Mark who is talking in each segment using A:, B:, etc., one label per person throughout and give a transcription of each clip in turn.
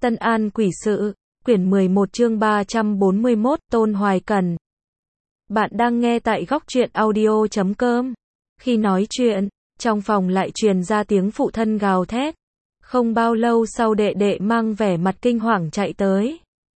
A: Tân An Quỷ Sự, quyển 11 chương 341, Tôn Hoài Cần. Bạn đang nghe tại góc truyện audio.com. Khi nói chuyện, trong phòng lại truyền ra tiếng phụ thân gào thét. Không bao lâu sau đệ đệ mang vẻ mặt kinh hoàng chạy tới.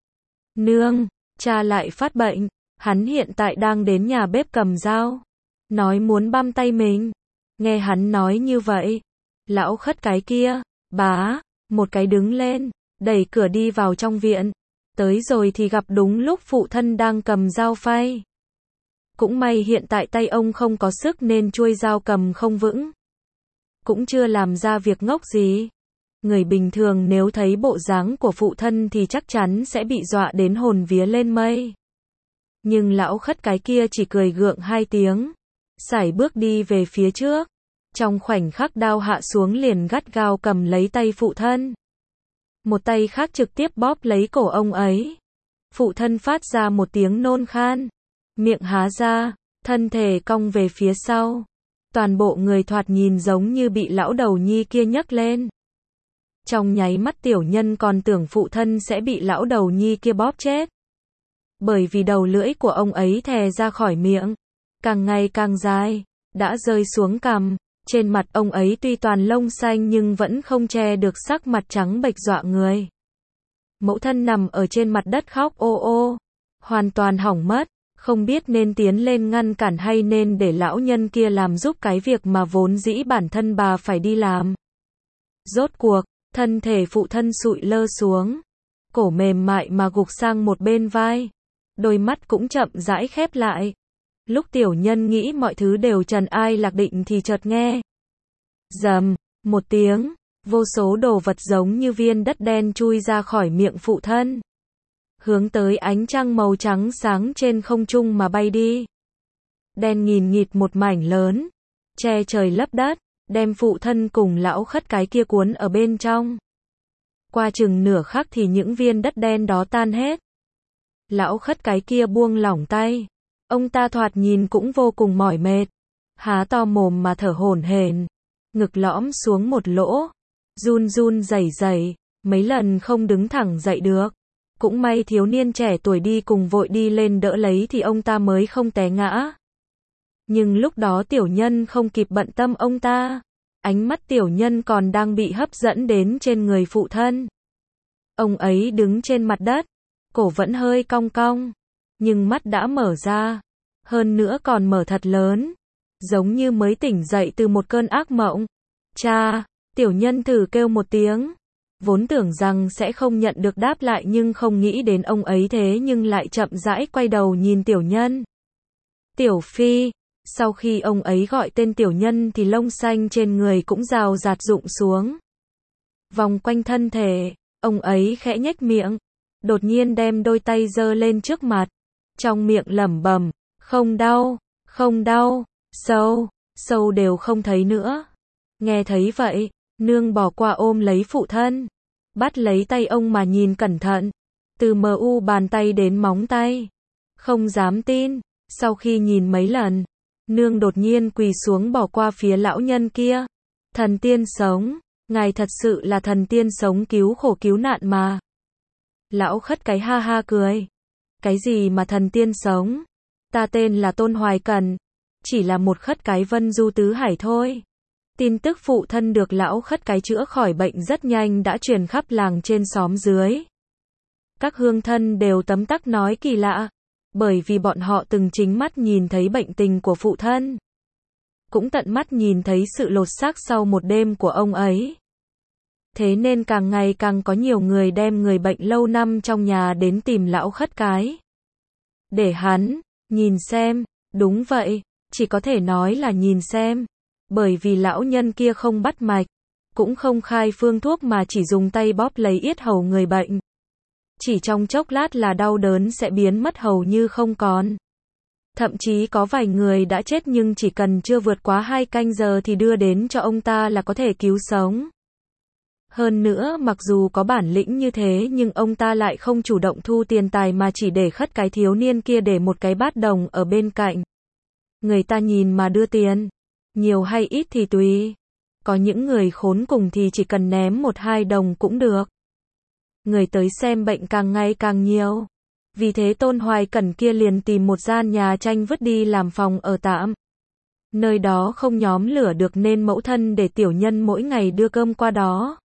A: Nương, cha lại phát bệnh, hắn hiện tại đang đến nhà bếp cầm dao. Nói muốn băm tay mình. Nghe hắn nói như vậy, lão khất cái kia, bá, một cái đứng lên, đẩy cửa đi vào trong viện. Tới rồi thì gặp đúng lúc phụ thân đang cầm dao phay. Cũng may hiện tại tay ông không có sức nên chuôi dao cầm không vững. Cũng chưa làm ra việc ngốc gì. Người bình thường nếu thấy bộ dáng của phụ thân thì chắc chắn sẽ bị dọa đến hồn vía lên mây. Nhưng lão khất cái kia chỉ cười gượng hai tiếng, sải bước đi về phía trước. Trong khoảnh khắc đao hạ xuống liền gắt gao cầm lấy tay phụ thân. Một tay khác trực tiếp bóp lấy cổ ông ấy. Phụ thân phát ra một tiếng nôn khan, miệng há ra, thân thể cong về phía sau. Toàn bộ người thoạt nhìn giống như bị lão đầu nhi kia nhấc lên. Trong nháy mắt tiểu nhân còn tưởng phụ thân sẽ bị lão đầu nhi kia bóp chết. Bởi vì đầu lưỡi của ông ấy thè ra khỏi miệng, càng ngày càng dài, đã rơi xuống cằm. Trên mặt ông ấy tuy toàn lông xanh nhưng vẫn không che được sắc mặt trắng bệch dọa người. Mẫu thân nằm ở trên mặt đất khóc ô ô, hoàn toàn hỏng mất, không biết nên tiến lên ngăn cản hay nên để lão nhân kia làm giúp cái việc mà vốn dĩ bản thân bà phải đi làm. Rốt cuộc, thân thể phụ thân sụi lơ xuống, cổ mềm mại mà gục sang một bên vai, đôi mắt cũng chậm rãi khép lại. Lúc tiểu nhân nghĩ mọi thứ đều trần ai lạc định thì chợt nghe rầm một tiếng, vô số đồ vật giống như viên đất đen chui ra khỏi miệng phụ thân, hướng tới ánh trăng màu trắng sáng trên không trung mà bay đi. Đen nghìn nghịt một mảnh lớn, che trời lấp đất, đem phụ thân cùng lão khất cái kia cuốn ở bên trong. Qua chừng nửa khắc thì những viên đất đen đó tan hết. Lão khất cái kia buông lỏng tay. Ông ta thoạt nhìn cũng vô cùng mỏi mệt, há to mồm mà thở hổn hển, ngực lõm xuống một lỗ, run run rẩy rẩy, mấy lần không đứng thẳng dậy được. Cũng may thiếu niên trẻ tuổi đi cùng vội đi lên đỡ lấy thì ông ta mới không té ngã. Nhưng lúc đó tiểu nhân không kịp bận tâm ông ta, ánh mắt tiểu nhân còn đang bị hấp dẫn đến trên người phụ thân. Ông ấy đứng trên mặt đất, cổ vẫn hơi cong cong, nhưng mắt đã mở ra, hơn nữa còn mở thật lớn, giống như mới tỉnh dậy từ một cơn ác mộng. Cha, tiểu nhân thử kêu một tiếng, vốn tưởng rằng sẽ không nhận được đáp lại nhưng không nghĩ đến ông ấy thế nhưng lại chậm rãi quay đầu nhìn tiểu nhân. Tiểu Phi, sau khi ông ấy gọi tên tiểu nhân thì lông xanh trên người cũng rào rạt rụng xuống. Vòng quanh thân thể, ông ấy khẽ nhếch miệng, đột nhiên đem đôi tay giơ lên trước mặt. Trong miệng lẩm bẩm, không đau, không đau, sâu đều không thấy nữa. Nghe thấy vậy, nương bỏ qua ôm lấy phụ thân, bắt lấy tay ông mà nhìn cẩn thận, từ mu bàn tay đến móng tay. Không dám tin, sau khi nhìn mấy lần, nương đột nhiên quỳ xuống bỏ qua phía lão nhân kia. Thần tiên sống, ngài thật sự là thần tiên sống cứu khổ cứu nạn mà. Lão khất cái ha ha cười. Cái gì mà thần tiên sống? Ta tên là Tôn Hoài Cần, chỉ là một khất cái vân du tứ hải thôi. Tin tức phụ thân được lão khất cái chữa khỏi bệnh rất nhanh đã truyền khắp làng trên xóm dưới. Các hương thân đều tấm tắc nói kỳ lạ, bởi vì bọn họ từng chính mắt nhìn thấy bệnh tình của phụ thân. Cũng tận mắt nhìn thấy sự lột xác sau một đêm của ông ấy. Thế nên càng ngày càng có nhiều người đem người bệnh lâu năm trong nhà đến tìm lão khất cái. Để hắn nhìn xem, đúng vậy, chỉ có thể nói là nhìn xem. Bởi vì lão nhân kia không bắt mạch, cũng không khai phương thuốc mà chỉ dùng tay bóp lấy yết hầu người bệnh. Chỉ trong chốc lát là đau đớn sẽ biến mất hầu như không còn. Thậm chí có vài người đã chết nhưng chỉ cần chưa vượt quá 2 canh giờ thì đưa đến cho ông ta là có thể cứu sống. Hơn nữa mặc dù có bản lĩnh như thế nhưng ông ta lại không chủ động thu tiền tài mà chỉ để khất cái thiếu niên kia để một cái bát đồng ở bên cạnh. Người ta nhìn mà đưa tiền, nhiều hay ít thì tùy. Có những người khốn cùng thì chỉ cần ném 1-2 đồng cũng được. người tới xem bệnh càng ngày càng nhiều. Vì thế Tôn Hoài Cẩn kia liền tìm một gian nhà tranh vứt đi làm phòng ở tạm. Nơi đó không nhóm lửa được nên mẫu thân để tiểu nhân mỗi ngày đưa cơm qua đó.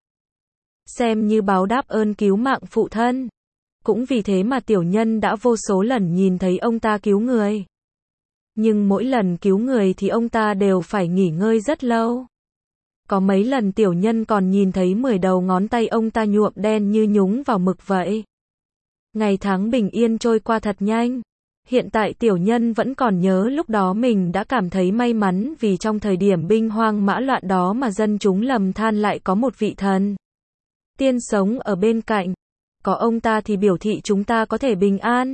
A: Xem như báo đáp ơn cứu mạng phụ thân. Cũng vì thế mà tiểu nhân đã vô số lần nhìn thấy ông ta cứu người. Nhưng mỗi lần cứu người thì ông ta đều phải nghỉ ngơi rất lâu. Có mấy lần tiểu nhân còn nhìn thấy 10 đầu ngón tay ông ta nhuộm đen như nhúng vào mực vậy. Ngày tháng bình yên trôi qua thật nhanh. Hiện tại tiểu nhân vẫn còn nhớ lúc đó mình đã cảm thấy may mắn vì trong thời điểm binh hoang mã loạn đó mà dân chúng lầm than lại có một vị thần tiên sống ở bên cạnh. Có ông ta thì biểu thị chúng ta có thể bình an,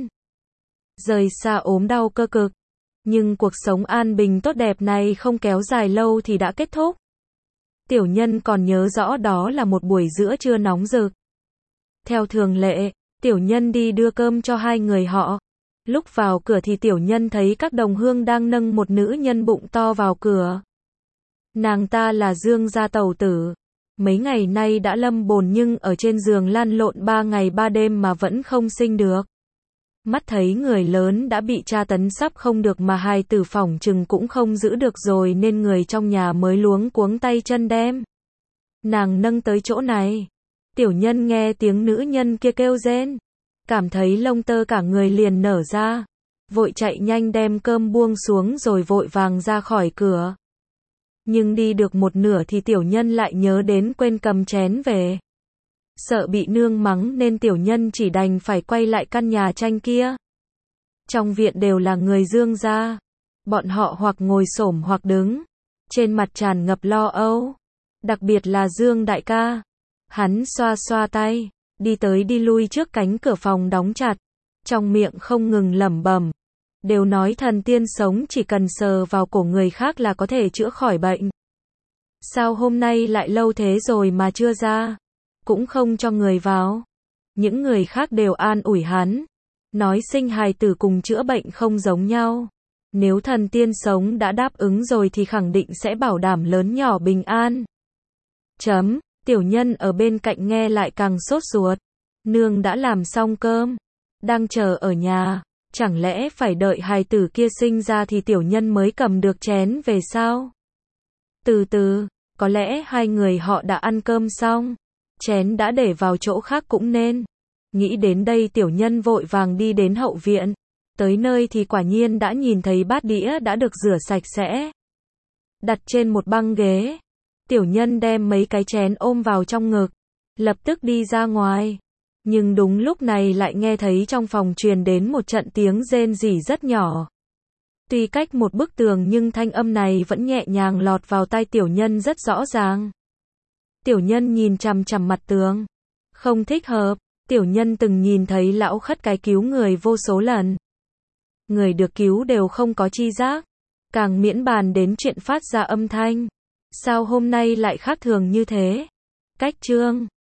A: rời xa ốm đau cơ cực. Nhưng cuộc sống an bình tốt đẹp này không kéo dài lâu thì đã kết thúc. Tiểu nhân còn nhớ rõ đó là một buổi giữa trưa nóng rực. Theo thường lệ, tiểu nhân đi đưa cơm cho hai người họ. Lúc vào cửa thì tiểu nhân thấy các đồng hương đang nâng một nữ nhân bụng to vào cửa. Nàng ta là Dương gia tẩu tử. Mấy ngày nay đã lâm bồn nhưng ở trên giường lăn lộn 3 ngày 3 đêm mà vẫn không sinh được. Mắt thấy người lớn đã bị tra tấn sắp không được mà hài tử phỏng chừng cũng không giữ được rồi nên người trong nhà mới luống cuống tay chân đem nàng nâng tới chỗ này. Tiểu nhân nghe tiếng nữ nhân kia kêu rên, cảm thấy lông tơ cả người liền nở ra, vội chạy nhanh đem cơm buông xuống rồi vội vàng ra khỏi cửa. Nhưng đi được một nửa thì tiểu nhân lại nhớ đến quên cầm chén về. Sợ bị nương mắng nên tiểu nhân chỉ đành phải quay lại căn nhà tranh kia. Trong viện đều là người Dương gia. Bọn họ hoặc ngồi xổm hoặc đứng. Trên mặt tràn ngập lo âu. Đặc biệt là Dương đại ca. Hắn xoa xoa tay, đi tới đi lui trước cánh cửa phòng đóng chặt. Trong miệng không ngừng lẩm bẩm. Đều nói thần tiên sống chỉ cần sờ vào cổ người khác là có thể chữa khỏi bệnh. Sao hôm nay lại lâu thế rồi mà chưa ra? Cũng không cho người vào. Những người khác đều an ủi hắn. Nói sinh hài tử cùng chữa bệnh không giống nhau. Nếu thần tiên sống đã đáp ứng rồi thì khẳng định sẽ bảo đảm lớn nhỏ bình an. Tiểu nhân ở bên cạnh nghe lại càng sốt ruột. Nương đã làm xong cơm. Đang chờ ở nhà. Chẳng lẽ phải đợi hài tử kia sinh ra thì tiểu nhân mới cầm được chén về sao? Từ từ, có lẽ hai người họ đã ăn cơm xong. Chén đã để vào chỗ khác cũng nên. Nghĩ đến đây tiểu nhân vội vàng đi đến hậu viện. Tới nơi thì quả nhiên đã nhìn thấy bát đĩa đã được rửa sạch sẽ. Đặt trên một băng ghế. Tiểu nhân đem mấy cái chén ôm vào trong ngực. Lập tức đi ra ngoài. Nhưng đúng lúc này lại nghe thấy trong phòng truyền đến một trận tiếng rên rỉ rất nhỏ. Tuy cách một bức tường nhưng thanh âm này vẫn nhẹ nhàng lọt vào tai tiểu nhân rất rõ ràng. Tiểu nhân nhìn chằm chằm mặt tường. Không thích hợp, tiểu nhân từng nhìn thấy lão khất cái cứu người vô số lần. Người được cứu đều không có chi giác. Càng miễn bàn đến chuyện phát ra âm thanh. Sao hôm nay lại khác thường như thế? Cách chương